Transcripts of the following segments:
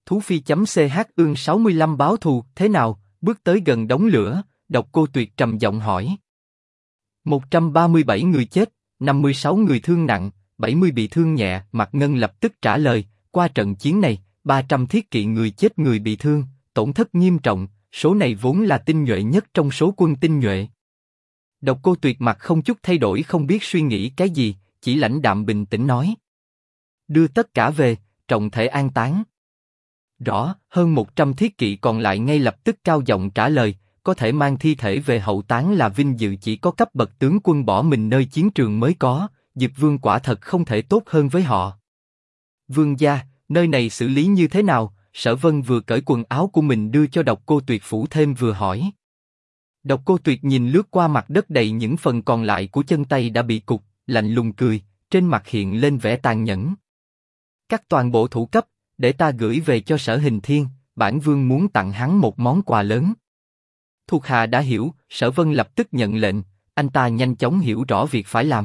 Thú Phi.ch ương 65 báo thù, thế nào, bước tới gần đống lửa, Độc Cô Tuyệt trầm giọng hỏi. 137 người chết, 56 người thương nặng, 70 bị thương nhẹ, Mạc Ngân lập tức trả lời, qua trận chiến này, 300 thiết kỵ người chết người bị thương, tổn thất nghiêm trọng, số này vốn là tinh nhuệ nhất trong số quân tinh nhuệ. Độc Cô Tuyệt mặt không chút thay đổi không biết suy nghĩ cái gì, chỉ lãnh đạm bình tĩnh nói. Đưa tất cả về, trọng thể an táng. Rõ, hơn 100 thiết kỵ còn lại ngay lập tức cao giọng trả lời, có thể mang thi thể về hậu táng là vinh dự chỉ có cấp bậc tướng quân bỏ mình nơi chiến trường mới có, Diệp Vương quả thật không thể tốt hơn với họ. Vương gia, nơi này xử lý như thế nào? Sở Vân vừa cởi quần áo của mình đưa cho Độc Cô Tuyệt phủ thêm vừa hỏi. Độc Cô Tuyệt nhìn lướt qua mặt đất đầy những phần còn lại của chân tay đã bị cụt, lạnh lùng cười, trên mặt hiện lên vẻ tàn nhẫn. Cắt toàn bộ thủ cấp, để ta gửi về cho Sở Hình Thiên, bản vương muốn tặng hắn một món quà lớn. Thuộc hạ đã hiểu, Sở Vân lập tức nhận lệnh, anh ta nhanh chóng hiểu rõ việc phải làm.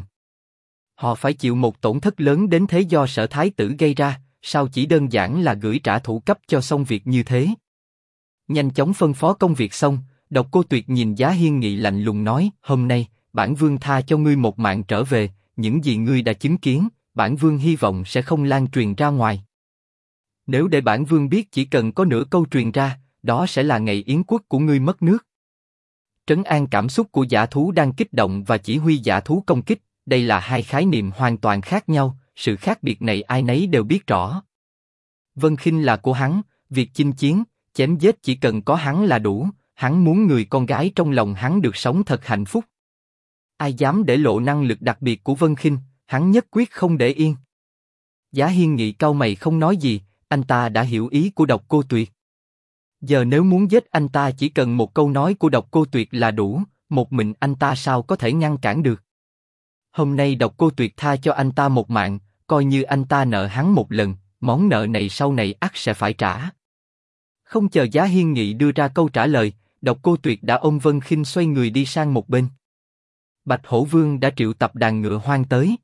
Họ phải chịu một tổn thất lớn đến thế do Sở Thái tử gây ra, sao chỉ đơn giản là gửi trả thủ cấp cho xong việc như thế. Nhanh chóng phân phó công việc xong, Độc Cô Tuyệt nhìn Giá Hiên Nghị lạnh lùng nói, hôm nay, bản vương tha cho ngươi một mạng trở về, những gì ngươi đã chứng kiến, bản vương hy vọng sẽ không lan truyền ra ngoài. Nếu để bản vương biết chỉ cần có nửa câu truyền ra, đó sẽ là ngày yến quốc của ngươi mất nước. Trấn an cảm xúc của dã thú đang kích động và chỉ huy dã thú công kích, đây là hai khái niệm hoàn toàn khác nhau, sự khác biệt này ai nấy đều biết rõ. Vân Khinh là của hắn, việc chinh chiến, chém giết chỉ cần có hắn là đủ, hắn muốn người con gái trong lòng hắn được sống thật hạnh phúc. Ai dám để lộ năng lực đặc biệt của Vân Khinh, hắn nhất quyết không để yên. Giá Hiên Nghị cau mày không nói gì, anh ta đã hiểu ý của Độc Cô Tuyệt. Giờ nếu muốn giết anh ta chỉ cần một câu nói của Độc Cô Tuyệt là đủ, một mình anh ta sao có thể ngăn cản được. Hôm nay Độc Cô Tuyệt tha cho anh ta một mạng, coi như anh ta nợ hắn một lần, món nợ này sau này ắt sẽ phải trả. Không chờ Giá Hiên Nghị đưa ra câu trả lời, Độc Cô Tuyệt đã ôm Vân Khinh xoay người đi sang một bên. Bạch Hổ Vương đã triệu tập đàn ngựa hoang tới.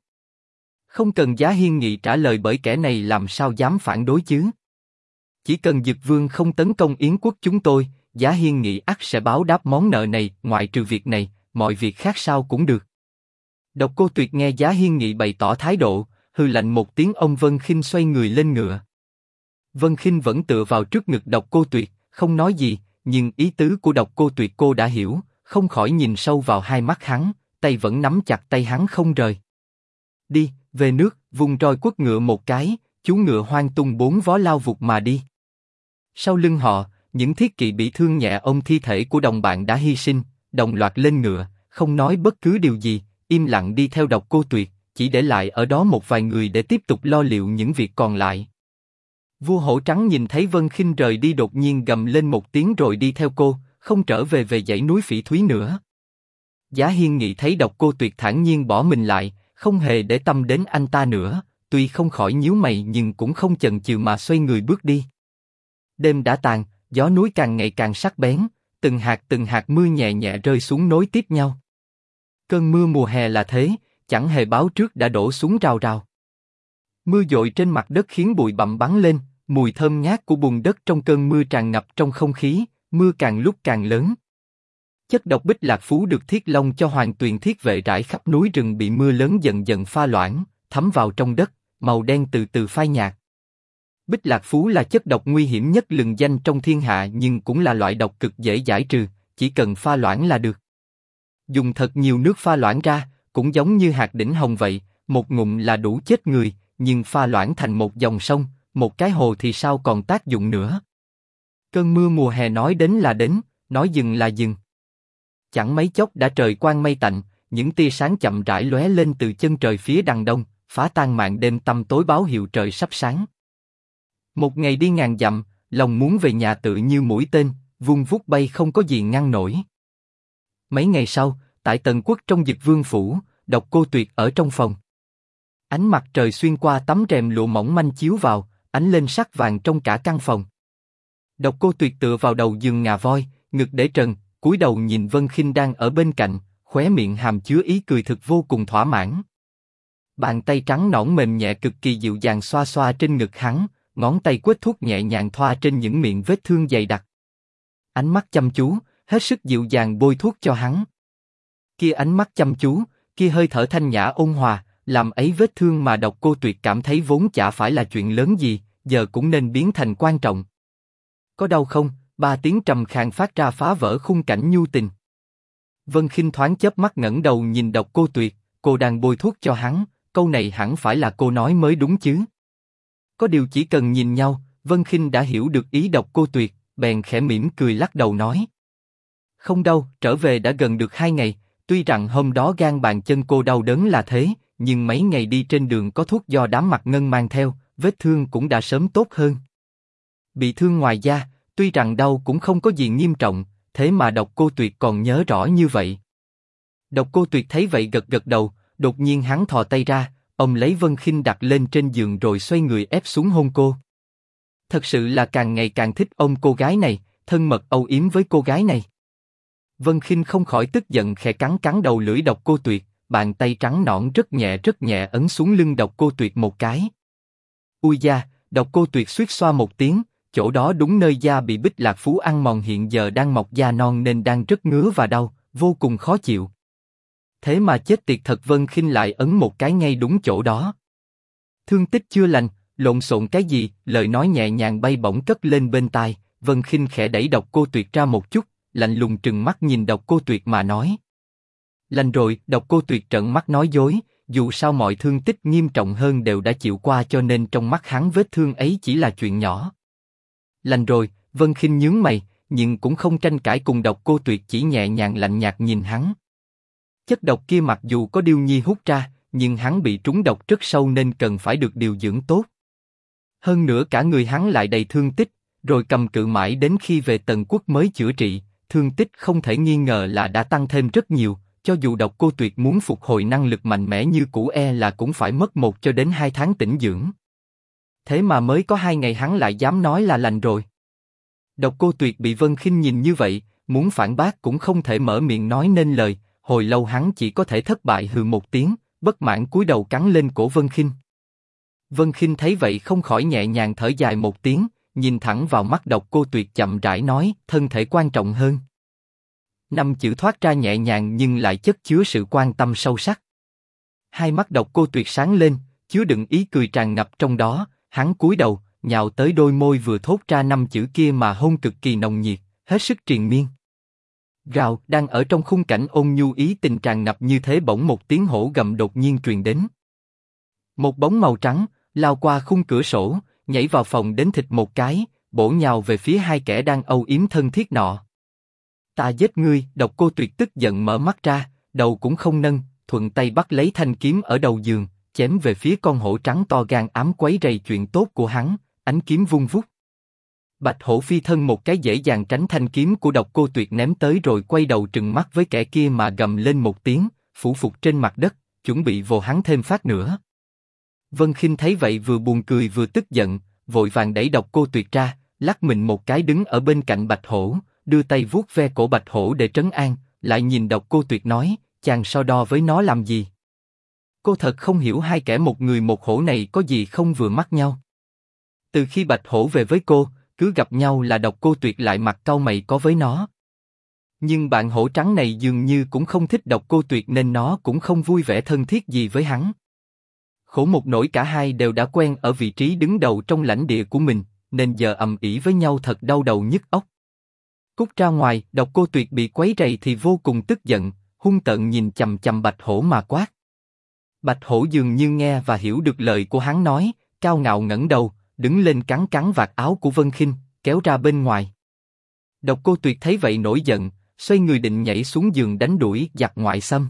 Không cần Giá Hiên Nghị trả lời bởi kẻ này làm sao dám phản đối chứ. Chỉ cần Dực Vương không tấn công Yến quốc chúng tôi, Giá Hiên Nghị ắt sẽ báo đáp món nợ này, ngoại trừ việc này, mọi việc khác sao cũng được. Độc Cô Tuyệt nghe Giá Hiên Nghị bày tỏ thái độ, hừ lạnh một tiếng ông Vân Khinh xoay người lên ngựa. Vân Khinh vẫn tựa vào trước ngực Độc Cô Tuyệt, không nói gì, nhưng ý tứ của Độc Cô Tuyệt cô đã hiểu, không khỏi nhìn sâu vào hai mắt hắn, tay vẫn nắm chặt tay hắn không rời. Đi, về nước, vùng roi quất ngựa một cái, chú ngựa hoang tung bốn vó lao vụt mà đi. Sau lưng họ, những thiết kỵ bị thương nhẹ ôm thi thể của đồng bạn đã hy sinh, đồng loạt lên ngựa, không nói bất cứ điều gì, im lặng đi theo Độc Cô Tuyệt, chỉ để lại ở đó một vài người để tiếp tục lo liệu những việc còn lại. Vua Hổ Trắng nhìn thấy Vân Khinh rời đi đột nhiên gầm lên một tiếng rồi đi theo cô, không trở về dãy núi Phỉ Thúy nữa. Giá Hiên Nghị thấy Độc Cô Tuyệt thản nhiên bỏ mình lại, không hề để tâm đến anh ta nữa, tuy không khỏi nhíu mày nhưng cũng không chần chừ mà xoay người bước đi. Đêm đã tàn, gió núi càng ngày càng sắc bén, từng hạt mưa nhẹ nhẹ rơi xuống nối tiếp nhau. Cơn mưa mùa hè là thế, chẳng hề báo trước đã đổ xuống rào rào. Mưa dội trên mặt đất khiến bụi bặm bắn lên, mùi thơm ngát của bùn đất trong cơn mưa tràn ngập trong không khí, mưa càng lúc càng lớn. Chất độc Bích Lạc Phú được Thiết Long cho Hoàng Tuyền Thiết Vệ rải khắp núi rừng bị mưa lớn dần dần pha loãng, thấm vào trong đất, màu đen từ từ phai nhạt. Bích Lạc Phú là chất độc nguy hiểm nhất lừng danh trong thiên hạ nhưng cũng là loại độc cực dễ giải trừ, chỉ cần pha loãng là được. Dùng thật nhiều nước pha loãng ra, cũng giống như hạt đỉnh hồng vậy, một ngụm là đủ chết người, nhưng pha loãng thành một dòng sông, một cái hồ thì sao còn tác dụng nữa. Cơn mưa mùa hè nói đến là đến, nói dừng là dừng. Chẳng mấy chốc đã trời quang mây tạnh, những tia sáng chậm rãi lóe lên từ chân trời phía đằng đông, phá tan màn đêm tăm tối báo hiệu trời sắp sáng. Một ngày đi ngàn dặm, lòng muốn về nhà tự như mũi tên, vung vút bay không có gì ngăn nổi. Mấy ngày sau, tại Tần Quốc trong Dực Vương phủ, Độc Cô Tuyệt ở trong phòng. Ánh mặt trời xuyên qua tấm rèm lụa mỏng manh chiếu vào, ánh lên sắc vàng trong cả căn phòng. Độc Cô Tuyệt tựa vào đầu giường ngà voi, ngực để trần, cúi đầu nhìn Vân Khinh đang ở bên cạnh, khóe miệng hàm chứa ý cười thực vô cùng thỏa mãn. Bàn tay trắng nõn mềm nhẹ cực kỳ dịu dàng xoa xoa trên ngực hắn, ngón tay quết thuốc nhẹ nhàng thoa trên những miệng vết thương dày đặc. Ánh mắt chăm chú, hết sức dịu dàng bôi thuốc cho hắn. Kia ánh mắt chăm chú, kia hơi thở thanh nhã ôn hòa, làm ấy vết thương mà Độc Cô Tuyệt cảm thấy vốn chả phải là chuyện lớn gì, giờ cũng nên biến thành quan trọng. Có đau không? 3 tiếng trầm khàn phát ra phá vỡ khung cảnh nhu tình. Vân Khinh thoáng chớp mắt ngẩng đầu nhìn Độc Cô Tuyệt, cô đang bôi thuốc cho hắn, câu này hẳn phải là cô nói mới đúng chứ. Có điều chỉ cần nhìn nhau, Vân Khinh đã hiểu được ý Độc Cô Tuyệt, bèn khẽ mỉm cười lắc đầu nói. Không đâu, trở về đã gần được 2 ngày, tuy rằng hôm đó gan bàn chân cô đau đớn là thế, nhưng mấy ngày đi trên đường có thuốc do đám Mạc Ngân mang theo, vết thương cũng đã sớm tốt hơn. Bị thương ngoài da, tuy rằng đau cũng không có gì nghiêm trọng, thế mà Độc Cô Tuyệt còn nhớ rõ như vậy. Độc Cô Tuyệt thấy vậy gật gật đầu, đột nhiên hắn thò tay ra, ông lấy Vân Khinh đặt lên trên giường rồi xoay người ép xuống hôn cô. Thật sự là càng ngày càng thích ôm cô gái này, thân mật âu yếm với cô gái này. Vân Khinh không khỏi tức giận khẽ cắn cắn đầu lưỡi Độc Cô Tuyệt, bàn tay trắng nõn rất nhẹ ấn xuống lưng Độc Cô Tuyệt một cái. Ui da, Độc Cô Tuyệt suýt xoa một tiếng, chỗ đó đúng nơi da bị Bích Lạc Phú ăn mòn hiện giờ đang mọc da non nên đang rất ngứa và đau, vô cùng khó chịu. Thế mà chết tiệt thật, Vân Khinh lại ấn một cái ngay đúng chỗ đó. Thương tích chưa lành, lộn xộn cái gì? Lời nói nhẹ nhàng bay bổng cất lên bên tai. Vân Khinh khẽ đẩy Độc Cô Tuyệt ra một chút, lạnh lùng trừng mắt nhìn Độc Cô Tuyệt mà nói. Lành rồi. Độc Cô Tuyệt trợn mắt nói dối, dù sao mọi thương tích nghiêm trọng hơn đều đã chịu qua cho nên trong mắt hắn vết thương ấy chỉ là chuyện nhỏ. Lành rồi. Vân Khinh nhướng mày, nhưng cũng không tranh cãi cùng Độc Cô Tuyệt, chỉ nhẹ nhàng lạnh nhạt nhìn hắn. Chất độc kia mặc dù có Điêu Nhi hút ra, nhưng hắn bị trúng độc rất sâu nên cần phải được điều dưỡng tốt. Hơn nữa cả người hắn lại đầy thương tích, rồi cầm cự mãi đến khi về Tần Quốc mới chữa trị, thương tích không thể nghi ngờ là đã tăng thêm rất nhiều. Cho dù Độc Cô Tuyệt muốn phục hồi năng lực mạnh mẽ như cũ là cũng phải mất 1 cho đến 2 tháng tĩnh dưỡng. Thế mà mới có 2 ngày hắn lại dám nói là lành rồi. Độc Cô Tuyệt bị Vân Khinh nhìn như vậy, muốn phản bác cũng không thể mở miệng nói nên lời. Hồi lâu hắn chỉ có thể thất bại hừ một tiếng, bất mãn cúi đầu cắn lên cổ Vân Khinh. Vân Khinh thấy vậy không khỏi nhẹ nhàng thở dài một tiếng, nhìn thẳng vào mắt Độc Cô Tuyệt chậm rãi nói, thân thể quan trọng hơn. 5 chữ thoát ra nhẹ nhàng nhưng lại chất chứa sự quan tâm sâu sắc. Hai mắt Độc Cô Tuyệt sáng lên, chứa đựng ý cười tràn ngập trong đó. Hắn cúi đầu, nhào tới đôi môi vừa thốt ra 5 chữ kia mà hôn cực kỳ nồng nhiệt, hết sức triền miên. Rào, đang ở trong khung cảnh ôn nhu ý tình tràn ngập như thế bỗng một tiếng hổ gầm đột nhiên truyền đến. Một bóng màu trắng lao qua khung cửa sổ, nhảy vào phòng đến thịt một cái, bổ nhào về phía hai kẻ đang âu yếm thân thiết nọ. Ta giết ngươi! Độc Cô Tuyệt tức giận mở mắt ra, đầu cũng không nâng, thuận tay bắt lấy thanh kiếm ở đầu giường, chém về phía con hổ trắng to gan ám quấy rầy chuyện tốt của hắn. Ánh kiếm vung vút. Bạch hổ phi thân một cái dễ dàng tránh thanh kiếm của Độc Cô Tuyệt ném tới rồi quay đầu trừng mắt với kẻ kia mà gầm lên một tiếng, phủ phục trên mặt đất, chuẩn bị vồ hắn thêm phát nữa. Vân Khinh thấy vậy vừa buồn cười vừa tức giận, vội vàng đẩy Độc Cô Tuyệt ra, lắc mình một cái đứng ở bên cạnh Bạch hổ, đưa tay vuốt ve cổ Bạch hổ để trấn an, lại nhìn Độc Cô Tuyệt nói, chàng so đo với nó làm gì? Cô thật không hiểu hai kẻ một người một hổ này có gì không vừa mắt nhau. Từ khi Bạch hổ về với cô, cứ gặp nhau là Độc Cô Tuyệt lại mặt cau mày có với nó. Nhưng bạn hổ trắng này dường như cũng không thích Độc Cô Tuyệt nên nó cũng không vui vẻ thân thiết gì với hắn. Khổ một nỗi cả hai đều đã quen ở vị trí đứng đầu trong lãnh địa của mình, nên giờ ầm ĩ với nhau thật đau đầu nhức óc. Cút ra ngoài! Độc Cô Tuyệt bị quấy rầy thì vô cùng tức giận, hung tợn nhìn chằm chằm Bạch hổ mà quát. Bạch hổ dường như nghe và hiểu được lời của hắn nói, cao ngạo ngẩng đầu, đứng lên cắn cắn vạt áo của Vân Khinh, kéo ra bên ngoài. Độc Cô Tuyệt thấy vậy nổi giận, xoay người định nhảy xuống giường đánh đuổi giặc ngoại xâm.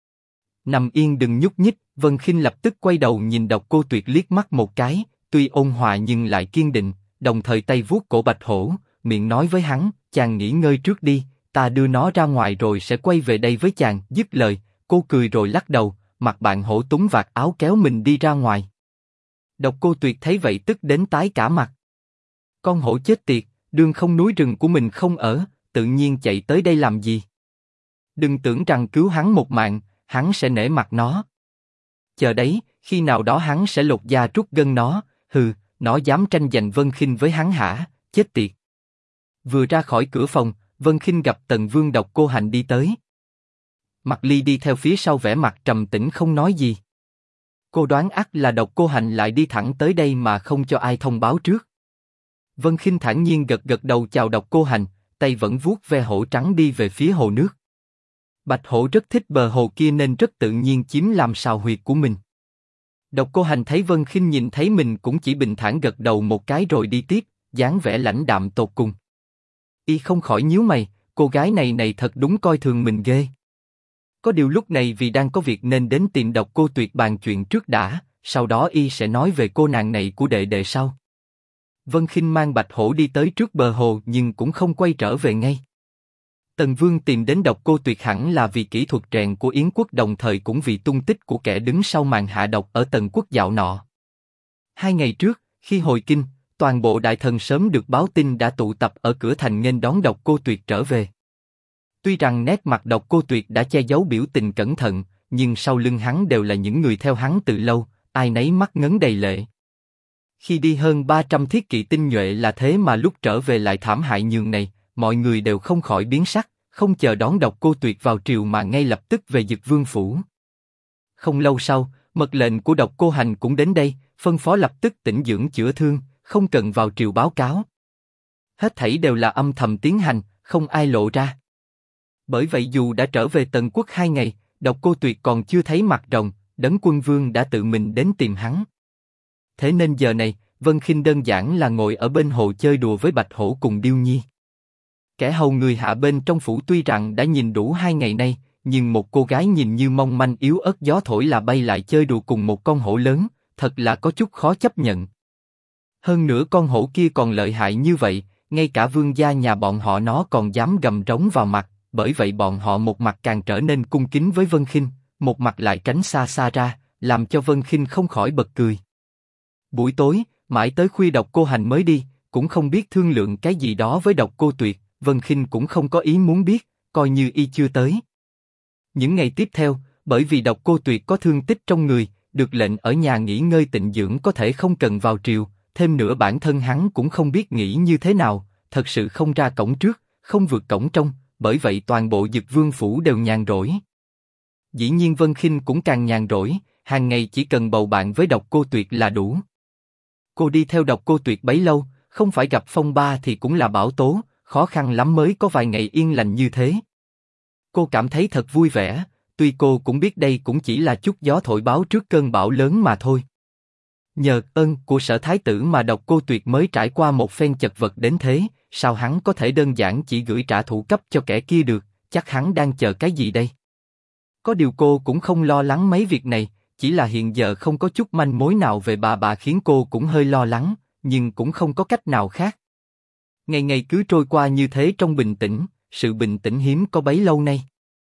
Nằm yên đừng nhúc nhích! Vân Khinh lập tức quay đầu nhìn Độc Cô Tuyệt liếc mắt một cái, tuy ôn hòa nhưng lại kiên định, đồng thời tay vuốt cổ Bạch hổ, miệng nói với hắn, chàng nghỉ ngơi trước đi, ta đưa nó ra ngoài rồi sẽ quay về đây với chàng. Dứt lời, cô cười rồi lắc đầu, mặc bạn hổ túng vạt áo kéo mình đi ra ngoài. Độc Cô Tuyệt thấy vậy tức đến tái cả mặt. Con hổ chết tiệt, đương không núi rừng của mình không ở, tự nhiên chạy tới đây làm gì? Đừng tưởng rằng cứu hắn một mạng, hắn sẽ nể mặt nó. Chờ đấy, khi nào đó hắn sẽ lột da trút gân nó. Hừ, nó dám tranh giành Vân Khinh với hắn hả, chết tiệt. Vừa ra khỏi cửa phòng, Vân Khinh gặp Tần Vương Độc Cô Hành đi tới. Mạc Ly đi theo phía sau vẻ mặt trầm tĩnh không nói gì. Cô đoán ắt là Độc Cô Hành lại đi thẳng tới đây mà không cho ai thông báo trước. Vân Khinh thản nhiên gật gật đầu chào Độc Cô Hành, tay vẫn vuốt ve hổ trắng đi về phía hồ nước. Bạch hổ rất thích bờ hồ kia nên rất tự nhiên chiếm làm sào huyệt của mình. Độc Cô Hành thấy Vân Khinh nhìn thấy mình cũng chỉ bình thản gật đầu một cái rồi đi tiếp, dáng vẻ lãnh đạm tột cùng. Y không khỏi nhíu mày, cô gái này thật đúng coi thường mình ghê. Có điều lúc này vì đang có việc nên đến tìm Độc Cô Tuyệt bàn chuyện trước đã, sau đó y sẽ nói về cô nàng này của đệ đệ sau. Vân Khinh mang Bạch Hổ đi tới trước bờ hồ nhưng cũng không quay trở về ngay. Tần Vương tìm đến Độc Cô Tuyệt hẳn là vì kỹ thuật rèn của Yến quốc, đồng thời cũng vì tung tích của kẻ đứng sau màn hạ độc ở Tần quốc dạo nọ. 2 ngày trước, khi hồi kinh, toàn bộ đại thần sớm được báo tin đã tụ tập ở cửa thành nghênh đón Độc Cô Tuyệt trở về. Tuy rằng nét mặt Độc Cô Tuyệt đã che giấu biểu tình cẩn thận, nhưng sau lưng hắn đều là những người theo hắn từ lâu, ai nấy mắt ngấn đầy lệ. Khi đi hơn 300 thiết kỵ tinh nhuệ là thế mà lúc trở về lại thảm hại nhường này, mọi người đều không khỏi biến sắc, không chờ đón Độc Cô Tuyệt vào triều mà ngay lập tức về Dực Vương phủ. Không lâu sau, mật lệnh của Độc Cô Hành cũng đến đây, phân phó lập tức tĩnh dưỡng chữa thương, không cần vào triều báo cáo. Hết thảy đều là âm thầm tiến hành, không ai lộ ra. Bởi vậy dù đã trở về Tần quốc 2 ngày, Độc Cô Tuyệt còn chưa thấy mặt rồng, Đấng Quân Vương đã tự mình đến tìm hắn. Thế nên giờ này, Vân Khinh đơn giản là ngồi ở bên hồ chơi đùa với Bạch Hổ cùng Điêu Nhi. Kẻ hầu người hạ bên trong phủ tuy rằng đã nhìn đủ 2 ngày nay, nhưng một cô gái nhìn như mong manh yếu ớt gió thổi là bay lại chơi đùa cùng một con hổ lớn, thật là có chút khó chấp nhận. Hơn nữa con hổ kia còn lợi hại như vậy, ngay cả vương gia nhà bọn họ nó còn dám gầm rống vào mặt, bởi vậy bọn họ một mặt càng trở nên cung kính với Vân Khinh, một mặt lại tránh xa xa ra, làm cho Vân Khinh không khỏi bật cười. Buổi tối, mãi tới khuya Độc Cô Hành mới đi, cũng không biết thương lượng cái gì đó với Độc Cô Tuyệt, Vân Khinh cũng không có ý muốn biết, coi như y chưa tới. Những ngày tiếp theo, bởi vì Độc Cô Tuyệt có thương tích trong người, được lệnh ở nhà nghỉ ngơi tịnh dưỡng có thể không cần vào triều, thêm nữa bản thân hắn cũng không biết nghĩ như thế nào, thật sự không ra cổng trước, không vượt cổng trong, bởi vậy toàn bộ Dực Vương phủ đều nhàn rỗi. Dĩ nhiên Vân Khinh cũng càng nhàn rỗi, hàng ngày chỉ cần bầu bạn với Độc Cô Tuyệt là đủ. Cô đi theo Độc Cô Tuyệt bấy lâu, không phải gặp phong ba thì cũng là bão tố, khó khăn lắm mới có vài ngày yên lành như thế. Cô cảm thấy thật vui vẻ, tuy cô cũng biết đây cũng chỉ là chút gió thổi báo trước cơn bão lớn mà thôi. Nhờ ơn của Sở Thái tử mà Độc Cô Tuyệt mới trải qua một phen chật vật đến thế, sao hắn có thể đơn giản chỉ gửi trả thù cấp cho kẻ kia được, chắc hắn đang chờ cái gì đây? Có điều cô cũng không lo lắng mấy việc này, chỉ là hiện giờ không có chút manh mối nào về bà khiến cô cũng hơi lo lắng, nhưng cũng không có cách nào khác. Ngày ngày cứ trôi qua như thế trong bình tĩnh, sự bình tĩnh hiếm có bấy lâu nay.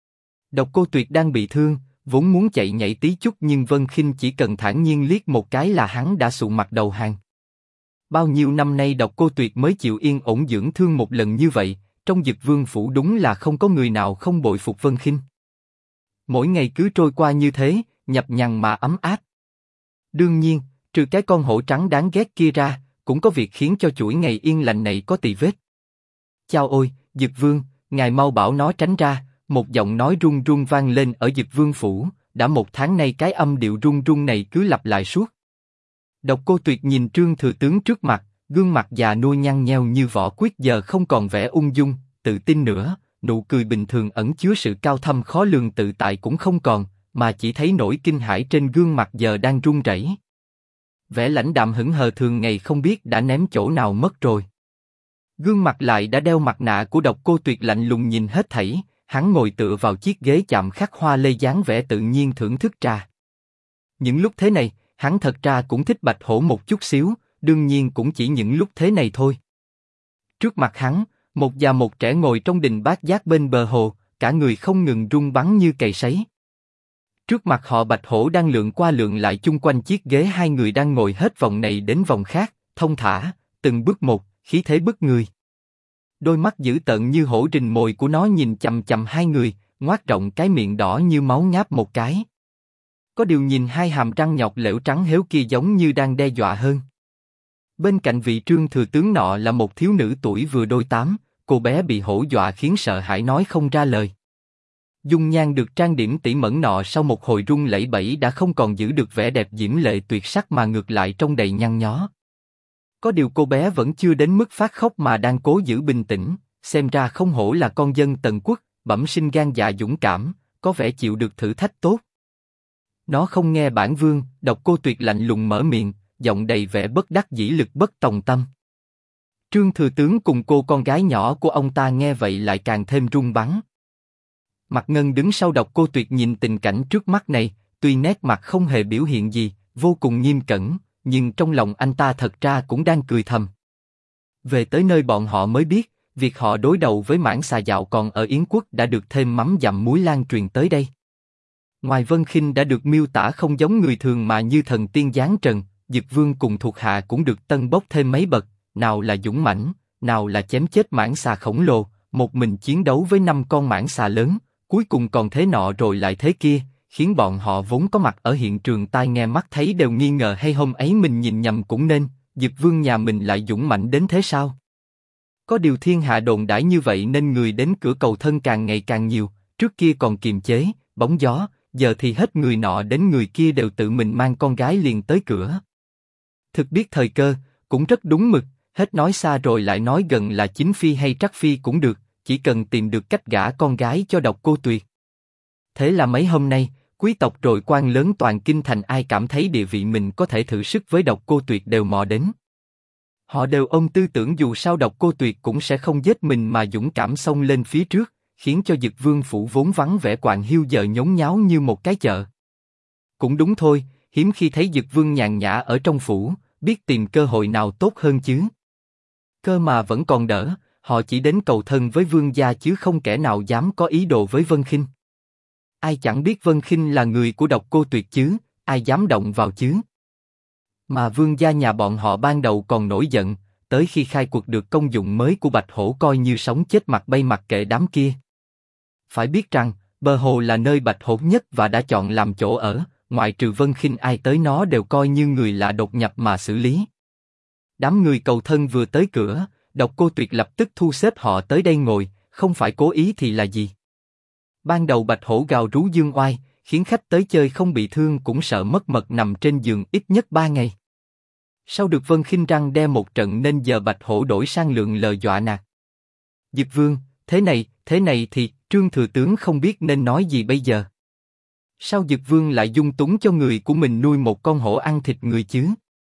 Độc Cô Tuyệt đang bị thương, vốn muốn chạy nhảy tí chút nhưng Vân Khinh chỉ cần thản nhiên liếc một cái là hắn đã sụ mặt đầu hàng. Bao nhiêu năm nay Độc Cô Tuyệt mới chịu yên ổn dưỡng thương một lần như vậy, trong Dực Vương phủ đúng là không có người nào không bội phục Vân Khinh. Mỗi ngày cứ trôi qua như thế, nhập nhằn mà ấm áp. Đương nhiên, trừ cái con hổ trắng đáng ghét kia ra, cũng có việc khiến cho chuỗi ngày yên lành này có tì vết. Chao ôi, Dực Vương, ngài mau bảo nó tránh ra. Một giọng nói run run vang lên ở Dực Vương phủ. Đã 1 tháng nay cái âm điệu run run này cứ lặp lại suốt. Độc Cô Tuyệt nhìn Trương thừa tướng trước mặt, gương mặt già nua nhăn nheo như vỏ quýt giờ không còn vẻ ung dung, tự tin nữa, nụ cười bình thường ẩn chứa sự cao thâm khó lường tự tại cũng không còn, mà chỉ thấy nỗi kinh hãi trên gương mặt giờ đang run rẩy. Vẻ lãnh đạm hững hờ thường ngày không biết đã ném chỗ nào mất rồi. Gương mặt lại đã đeo mặt nạ của Độc Cô Tuyệt lạnh lùng nhìn hết thảy. Hắn ngồi tựa vào chiếc ghế chạm khắc hoa lê dáng vẻ tự nhiên thưởng thức trà. Những lúc thế này, hắn thật ra cũng thích Bạch Hổ một chút xíu, đương nhiên cũng chỉ những lúc thế này thôi. Trước mặt hắn, một già một trẻ ngồi trong đình bát giác bên bờ hồ, cả người không ngừng rung bắn như cày sấy. Trước mặt họ Bạch Hổ đang lượn qua lượn lại chung quanh chiếc ghế, hai người đang ngồi hết vòng này đến vòng khác, thông thả, từng bước một, khí thế bức người. Đôi mắt dữ tợn như hổ rình mồi của nó nhìn chằm chằm hai người, ngoác rộng cái miệng đỏ như máu ngáp một cái. Có điều nhìn hai hàm răng nhọc lẻo trắng héo kia giống như đang đe dọa hơn. Bên cạnh vị Trương thừa tướng nọ là một thiếu nữ tuổi vừa đôi tám, cô bé bị hổ dọa khiến sợ hãi nói không ra lời. Dung nhan được trang điểm tỉ mẩn nọ sau một hồi run lẩy bẩy đã không còn giữ được vẻ đẹp diễm lệ tuyệt sắc mà ngược lại trông đầy nhăn nhó. Có điều cô bé vẫn chưa đến mức phát khóc mà đang cố giữ bình tĩnh, xem ra không hổ là con dân Tần Quốc, bẩm sinh gan dạ dũng cảm, có vẻ chịu được thử thách tốt. Nó không nghe bản vương, Độc Cô Tuyệt lạnh lùng mở miệng, giọng đầy vẻ bất đắc dĩ lực bất tòng tâm. Trương thừa tướng cùng cô con gái nhỏ của ông ta nghe vậy lại càng thêm run bắn. Mạc Ngân đứng sau Độc Cô Tuyệt nhìn tình cảnh trước mắt này, tuy nét mặt không hề biểu hiện gì, vô cùng nghiêm cẩn, nhưng trong lòng anh ta thật ra cũng đang cười thầm. Về tới nơi bọn họ mới biết, việc họ đối đầu với mãng xà dạo còn ở Yến Quốc đã được thêm mắm dặm muối lan truyền tới đây. Ngoài Vân Khinh đã được miêu tả không giống người thường mà như thần tiên giáng trần, Dực Vương cùng thuộc hạ cũng được tân bốc thêm mấy bậc, nào là dũng mãnh, nào là chém chết mãng xà khổng lồ, một mình chiến đấu với 5 con mãng xà lớn, cuối cùng còn thế nọ rồi lại thế kia, khiến bọn họ vốn có mặt ở hiện trường tai nghe mắt thấy đều nghi ngờ hay hôm ấy mình nhìn nhầm cũng nên, Dực Vương nhà mình lại dũng mãnh đến thế sao? Có điều thiên hạ đồn đãi như vậy nên người đến cửa cầu thân càng ngày càng nhiều, trước kia còn kiềm chế, bóng gió, giờ thì hết người nọ đến người kia đều tự mình mang con gái liền tới cửa. Thực biết thời cơ, cũng rất đúng mực, hết nói xa rồi lại nói gần là chính phi hay trắc phi cũng được, chỉ cần tìm được cách gả con gái cho Độc Cô Tuyệt. Thế là mấy hôm nay, quý tộc rồi quan lớn toàn kinh thành ai cảm thấy địa vị mình có thể thử sức với Độc Cô Tuyệt đều mò đến. Họ đều ôm tư tưởng dù sao Độc Cô Tuyệt cũng sẽ không giết mình mà dũng cảm xông lên phía trước, khiến cho Dực Vương phủ vốn vắng vẻ quạng hiu giờ nhốn nháo như một cái chợ. Cũng đúng thôi, hiếm khi thấy Dực Vương nhàn nhã ở trong phủ, biết tìm cơ hội nào tốt hơn chứ. Cơ mà vẫn còn đỡ, họ chỉ đến cầu thân với vương gia chứ không kẻ nào dám có ý đồ với Vân Khinh. Ai chẳng biết Vân Khinh là người của Độc Cô Tuyệt chứ, ai dám động vào chứ. Mà vương gia nhà bọn họ ban đầu còn nổi giận, tới khi khai quật được công dụng mới của Bạch Hổ coi như sống chết mặt bay mặc kệ đám kia. Phải biết rằng, bờ hồ là nơi Bạch Hổ nhất và đã chọn làm chỗ ở, ngoại trừ Vân Khinh ai tới nó đều coi như người lạ đột nhập mà xử lý. Đám người cầu thân vừa tới cửa, Độc Cô Tuyệt lập tức thu xếp họ tới đây ngồi, không phải cố ý thì là gì. Ban đầu Bạch Hổ gào rú dương oai, khiến khách tới chơi không bị thương cũng sợ mất mật nằm trên giường ít nhất 3 ngày. Sau được Vân Khinh răng đe một trận nên giờ Bạch Hổ đổi sang lượng lời dọa nạt. Dực Vương, thế này thì Trương thừa tướng không biết nên nói gì bây giờ. Sao Dực Vương lại dung túng cho người của mình nuôi một con hổ ăn thịt người chứ?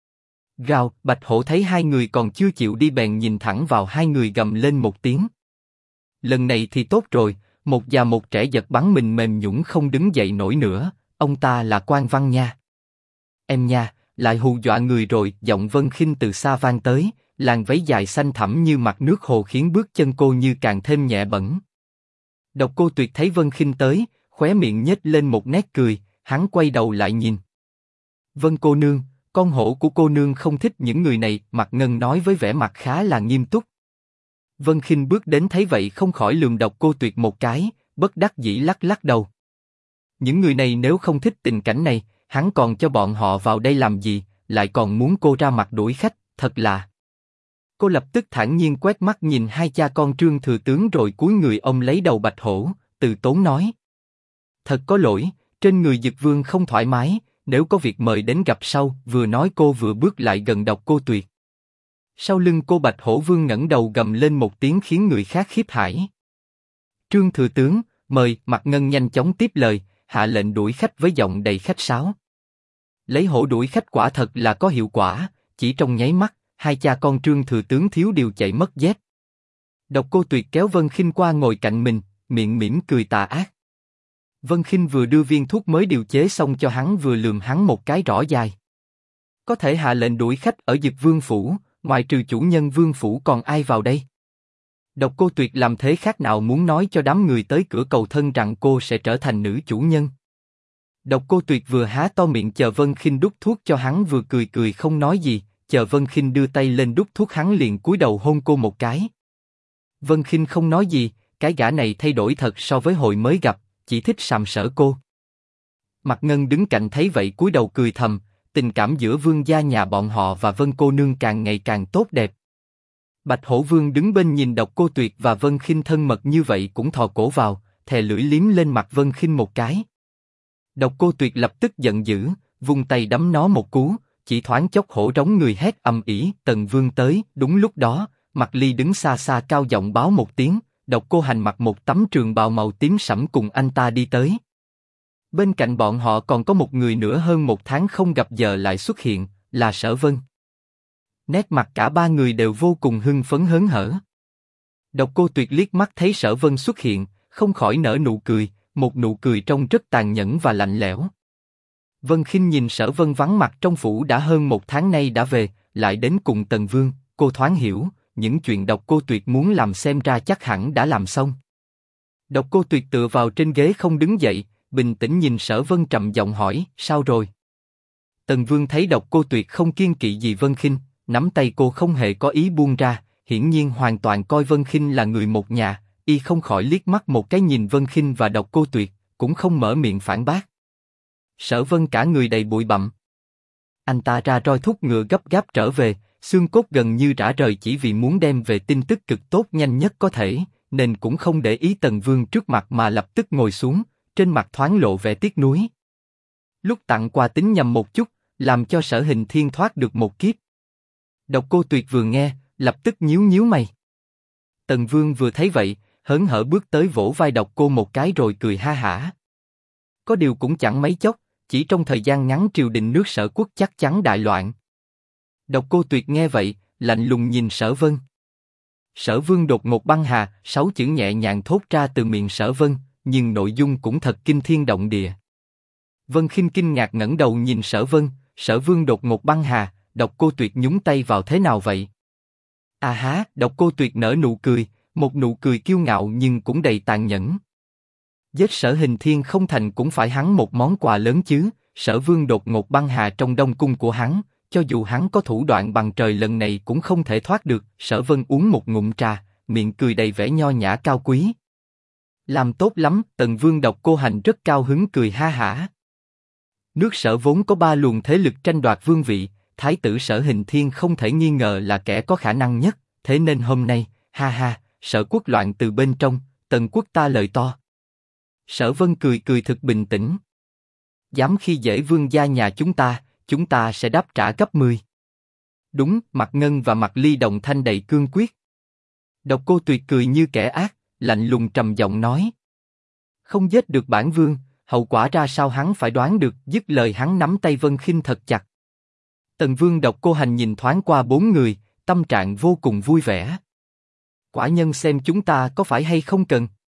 Gào, Bạch Hổ thấy hai người còn chưa chịu đi bèn nhìn thẳng vào hai người gầm lên một tiếng. Lần này thì tốt rồi, một già một trẻ giật bắn mình mềm nhũn không đứng dậy nổi nữa, ông ta là Quan Văn nha. Em nha, lại hù dọa người rồi, giọng Vân Khinh từ xa vang tới, làn váy dài xanh thẳm như mặt nước hồ khiến bước chân cô như càng thêm nhẹ bẫng. Độc Cô Tuyệt thấy Vân Khinh tới, khóe miệng nhếch lên một nét cười, hắn quay đầu lại nhìn. Vân cô nương, con hổ của cô nương không thích những người này, Mạc Ngân nói với vẻ mặt khá là nghiêm túc. Vân Khinh bước đến thấy vậy không khỏi lườm Độc Cô Tuyệt một cái, bất đắc dĩ lắc lắc đầu. Những người này nếu không thích tình cảnh này, hắn còn cho bọn họ vào đây làm gì, lại còn muốn cô ra mặt đuổi khách, thật là. Cô lập tức thản nhiên quét mắt nhìn hai cha con Trương thừa tướng rồi cúi người ôm lấy đầu Bạch Hổ, từ tốn nói. Thật có lỗi, trên người Dực Vương không thoải mái, nếu có việc mời đến gặp sau. Vừa nói cô vừa bước lại gần Độc Cô Tuyệt. Sau lưng cô Bạch Hổ Vương ngẩng đầu gầm lên một tiếng khiến người khác khiếp hãi. Trương thừa tướng, mời. Mạc Ngân nhanh chóng tiếp lời, hạ lệnh đuổi khách với giọng đầy khách sáo. Lấy hổ đuổi khách quả thật là có hiệu quả, chỉ trong nháy mắt, hai cha con Trương thừa tướng thiếu điều chạy mất dép. Độc Cô Tuyệt kéo Vân Khinh qua ngồi cạnh mình, miệng mỉm cười tà ác. Vân Khinh vừa đưa viên thuốc mới điều chế xong cho hắn vừa lườm hắn một cái rõ dài. Có thể hạ lệnh đuổi khách ở Dực Vương phủ, ngoài trừ chủ nhân Vương phủ còn ai vào đây? Độc Cô Tuyệt làm thế khác nào muốn nói cho đám người tới cửa cầu thân rằng cô sẽ trở thành nữ chủ nhân. Độc Cô Tuyệt vừa há to miệng chờ Vân Khinh đút thuốc cho hắn vừa cười cười không nói gì, chờ Vân Khinh đưa tay lên đút thuốc hắn liền cúi đầu hôn cô một cái. Vân Khinh không nói gì, cái gã này thay đổi thật so với hồi mới gặp, chỉ thích sàm sỡ cô. Mạc Ngân đứng cạnh thấy vậy cúi đầu cười thầm, tình cảm giữa Vương gia nhà bọn họ và Vân cô nương càng ngày càng tốt đẹp. Bạch Hổ Vương đứng bên nhìn Độc Cô Tuyệt và Vân Khinh thân mật như vậy cũng thò cổ vào, thè lưỡi liếm lên mặt Vân Khinh một cái. Độc Cô Tuyệt lập tức giận dữ, vung tay đấm nó một cú, chỉ thoáng chốc hổ rống người hét ầm ĩ. Tần Vương tới. Đúng lúc đó, Mạc Ly đứng xa xa cao giọng báo một tiếng. Độc Cô Hành mặc một tấm trường bào màu tím sẫm cùng anh ta đi tới. Bên cạnh bọn họ còn có một người nữa hơn một tháng không gặp giờ lại xuất hiện, là Sở Vân. Nét mặt cả ba người đều vô cùng hưng phấn hớn hở. Độc Cô Tuyệt liếc mắt thấy Sở Vân xuất hiện, không khỏi nở nụ cười, một nụ cười trông rất tàn nhẫn và lạnh lẽo. Vân Khinh nhìn Sở Vân vắng mặt trong phủ đã hơn một tháng nay đã về, lại đến cùng Tần Vương, cô thoáng hiểu, những chuyện Độc Cô Tuyệt muốn làm xem ra chắc hẳn đã làm xong. Độc Cô Tuyệt tựa vào trên ghế không đứng dậy, bình tĩnh nhìn Sở Vân trầm giọng hỏi, sao rồi? Tần Vương thấy Độc Cô Tuyệt không kiêng kỵ gì Vân Khinh, nắm tay cô không hề có ý buông ra, hiển nhiên hoàn toàn coi Vân Khinh là người một nhà, y không khỏi liếc mắt một cái nhìn Vân Khinh và Độc Cô Tuyệt, cũng không mở miệng phản bác. Sở Vân cả người đầy bụi bặm. Anh ta ra roi thúc ngựa gấp gáp trở về, xương cốt gần như rã rời chỉ vì muốn đem về tin tức cực tốt nhanh nhất có thể, nên cũng không để ý Tần Vương trước mặt mà lập tức ngồi xuống, trên mặt thoáng lộ vẻ tiếc nuối. Lúc tặng quà tính nhầm một chút, làm cho Sở Hình Thiên thoát được một kiếp. Độc Cô Tuyệt vừa nghe, lập tức nhíu nhíu mày. Tần Vương vừa thấy vậy, hớn hở bước tới vỗ vai Độc Cô một cái rồi cười ha hả. Có điều cũng chẳng mấy chốc, chỉ trong thời gian ngắn triều đình nước Sở quốc chắc chắn đại loạn. Độc Cô Tuyệt nghe vậy, lạnh lùng nhìn Sở Vân. Sở Vương đột ngột băng hà, 6 chữ nhẹ nhàng thốt ra từ miệng Sở Vân, nhưng nội dung cũng thật kinh thiên động địa. Vân Khinh kinh ngạc ngẩng đầu nhìn Sở Vân, Sở Vương đột ngột băng hà, Độc Cô Tuyệt nhúng tay vào thế nào vậy? À há, Độc Cô Tuyệt nở nụ cười, một nụ cười kiêu ngạo nhưng cũng đầy tàn nhẫn. Giết Sở Hình Thiên không thành cũng phải hắn một món quà lớn chứ. Sở Vương đột ngột băng hà trong đông cung của hắn, cho dù hắn có thủ đoạn bằng trời lần này cũng không thể thoát được. Sở Vân uống một ngụm trà, miệng cười đầy vẻ nho nhã cao quý. Làm tốt lắm. Tần Vương Độc Cô Hành rất cao hứng cười ha hả. Nước Sở vốn có 3 luồng thế lực tranh đoạt vương vị, Thái tử Sở Hình Thiên không thể nghi ngờ là kẻ có khả năng nhất, thế nên hôm nay, ha ha, Sở quốc loạn từ bên trong, Tần quốc ta lời to. Sở Vân cười cười thực bình tĩnh. Dám khi dễ vương gia nhà chúng ta sẽ đáp trả gấp 10. Đúng, Mạc Ngân và Mạc Ly đồng thanh đầy cương quyết. Độc Cô Tuyệt cười như kẻ ác, lạnh lùng trầm giọng nói. Không giết được bản vương, hậu quả ra sao hắn phải đoán được. Dứt lời hắn nắm tay Vân Khinh thật chặt. Tần Vương Độc Cô Hành nhìn thoáng qua 4 người, tâm trạng vô cùng vui vẻ. Quả nhân xem chúng ta có phải hay không cần.